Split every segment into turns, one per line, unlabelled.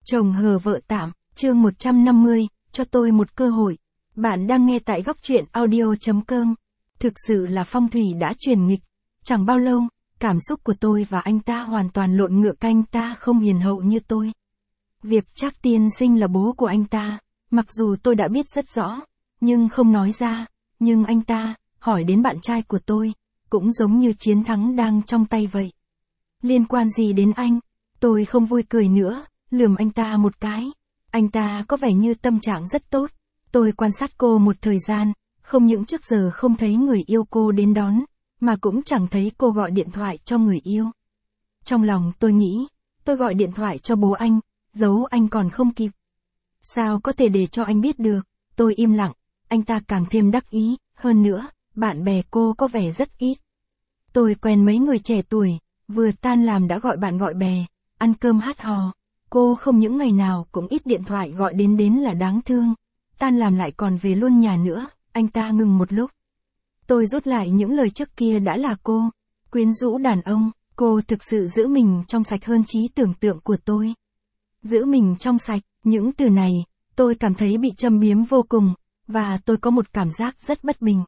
Chồng hờ vợ tạm, chương 150, cho tôi một cơ hội. Bạn đang nghe tại góc truyện audio.com. Thực sự là phong thủy đã chuyển nghịch. Chẳng bao lâu, cảm xúc của tôi và anh ta hoàn toàn lộn ngược, anh ta không hiền hậu như tôi. Việc Trác tiên sinh là bố của anh ta, mặc dù tôi đã biết rất rõ, nhưng không nói ra, nhưng anh ta hỏi đến bạn trai của tôi, cũng giống như chiến thắng đang trong tay vậy. Liên quan gì đến anh? Tôi không vui cười nữa, lườm anh ta một cái. Anh ta có vẻ như tâm trạng rất tốt. Tôi quan sát cô một thời gian, không những trước giờ không thấy người yêu cô đến đón, mà cũng chẳng thấy cô gọi điện thoại cho người yêu. Trong lòng tôi nghĩ, tôi gọi điện thoại cho bố anh, giấu anh còn không kịp. Sao có thể để cho anh biết được? Tôi im lặng, anh ta càng thêm đắc ý, hơn nữa, bạn bè cô có vẻ rất ít. Tôi quen mấy người trẻ tuổi, vừa tan làm đã gọi bạn gọi bè, ăn cơm hát hò. Cô không những ngày nào cũng ít điện thoại gọi đến là đáng thương. Tan làm lại còn về luôn nhà nữa. Anh ta ngừng một lúc. Tôi rút lại những lời trước kia đã là cô quyến rũ đàn ông. Cô thực sự giữ mình trong sạch hơn trí tưởng tượng của tôi. Giữ mình trong sạch, những từ này, tôi cảm thấy bị châm biếm vô cùng, và tôi có một cảm giác rất bất bình.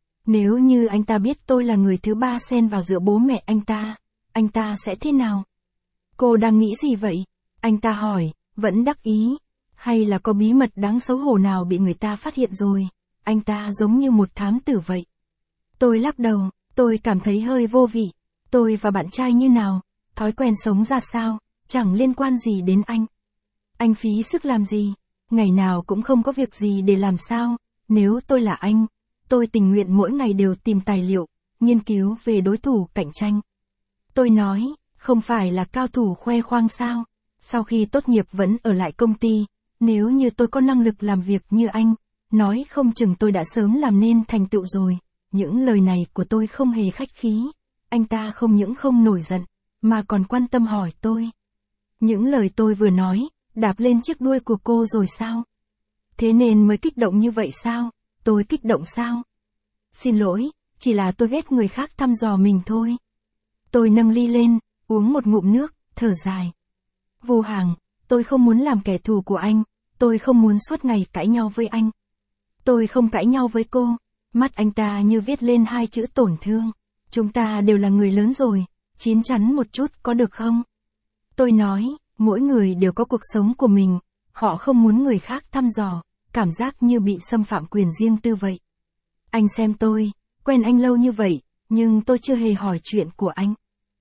Nếu như anh ta biết tôi là người thứ ba xen vào giữa bố mẹ anh ta sẽ thế nào? Cô đang nghĩ gì vậy? Anh ta hỏi, vẫn đắc ý. Hay là có bí mật đáng xấu hổ nào bị người ta phát hiện rồi? Anh ta giống như một thám tử vậy. Tôi lắc đầu, tôi cảm thấy hơi vô vị. Tôi và bạn trai như nào? Thói quen sống ra sao? Chẳng liên quan gì đến anh. Anh phí sức làm gì? Ngày nào cũng không có việc gì để làm sao? Nếu tôi là anh, tôi tình nguyện mỗi ngày đều tìm tài liệu, nghiên cứu về đối thủ cạnh tranh. Tôi nói, không phải là cao thủ khoe khoang sao? Sau khi tốt nghiệp vẫn ở lại công ty, nếu như tôi có năng lực làm việc như anh, nói không chừng tôi đã sớm làm nên thành tựu rồi. Những lời này của tôi không hề khách khí. Anh ta không những không nổi giận, mà còn quan tâm hỏi tôi. Những lời tôi vừa nói, đạp lên chiếc đuôi của cô rồi sao? Thế nên mới kích động như vậy sao? Tôi kích động sao? Xin lỗi, chỉ là tôi ghét người khác thăm dò mình thôi. Tôi nâng ly lên, uống một ngụm nước, thở dài. Vô Hàng, tôi không muốn làm kẻ thù của anh, tôi không muốn suốt ngày cãi nhau với anh. Tôi không cãi nhau với cô. Mắt anh ta như viết lên hai chữ tổn thương. Chúng ta đều là người lớn rồi, chín chắn một chút có được không? Tôi nói, mỗi người đều có cuộc sống của mình, họ không muốn người khác thăm dò, cảm giác như bị xâm phạm quyền riêng tư vậy. Anh xem tôi, quen anh lâu như vậy, nhưng tôi chưa hề hỏi chuyện của anh.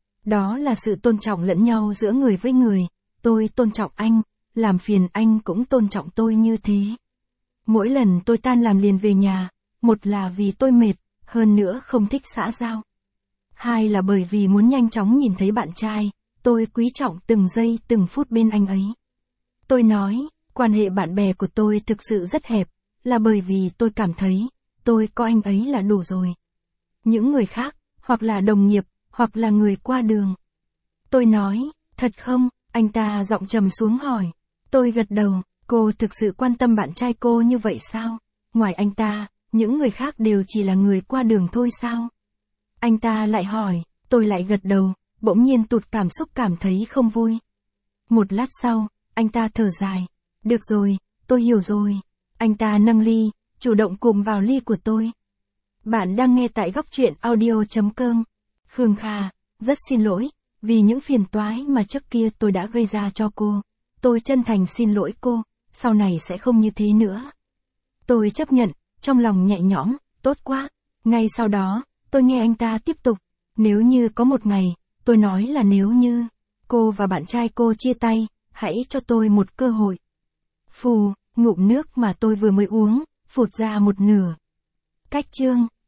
Đó là sự tôn trọng lẫn nhau giữa người với người, tôi tôn trọng anh, làm phiền anh cũng tôn trọng tôi như thế. Mỗi lần tôi tan làm liền về nhà, một là vì tôi mệt, hơn nữa không thích xã giao. Hai là bởi vì muốn nhanh chóng nhìn thấy bạn trai, tôi quý trọng từng giây từng phút bên anh ấy. Tôi nói, quan hệ bạn bè của tôi thực sự rất hẹp, là bởi vì tôi cảm thấy, tôi có anh ấy là đủ rồi. Những người khác, hoặc là đồng nghiệp, hoặc là người qua đường. Tôi nói, thật không? Anh ta giọng trầm xuống hỏi. Tôi gật đầu, cô thực sự quan tâm bạn trai cô như vậy sao? Ngoài anh ta, những người khác đều chỉ là người qua đường thôi sao? Anh ta lại hỏi, tôi lại gật đầu, bỗng nhiên tụt cảm xúc cảm thấy không vui. Một lát sau, anh ta thở dài. Được rồi, tôi hiểu rồi. Anh ta nâng ly, chủ động cụm vào ly của tôi. Bạn đang nghe tại góc truyện audio.com. Khương Kha, rất xin lỗi, vì những phiền toái mà trước kia tôi đã gây ra cho cô. Tôi chân thành xin lỗi cô, sau này sẽ không như thế nữa. Tôi chấp nhận, trong lòng nhẹ nhõm, tốt quá. Ngay sau đó, tôi nghe anh ta tiếp tục. Nếu như có một ngày, tôi nói là nếu như cô và bạn trai cô chia tay, hãy cho tôi một cơ hội. Phù, ngụm nước mà tôi vừa mới uống, phụt ra một nửa. Cách chương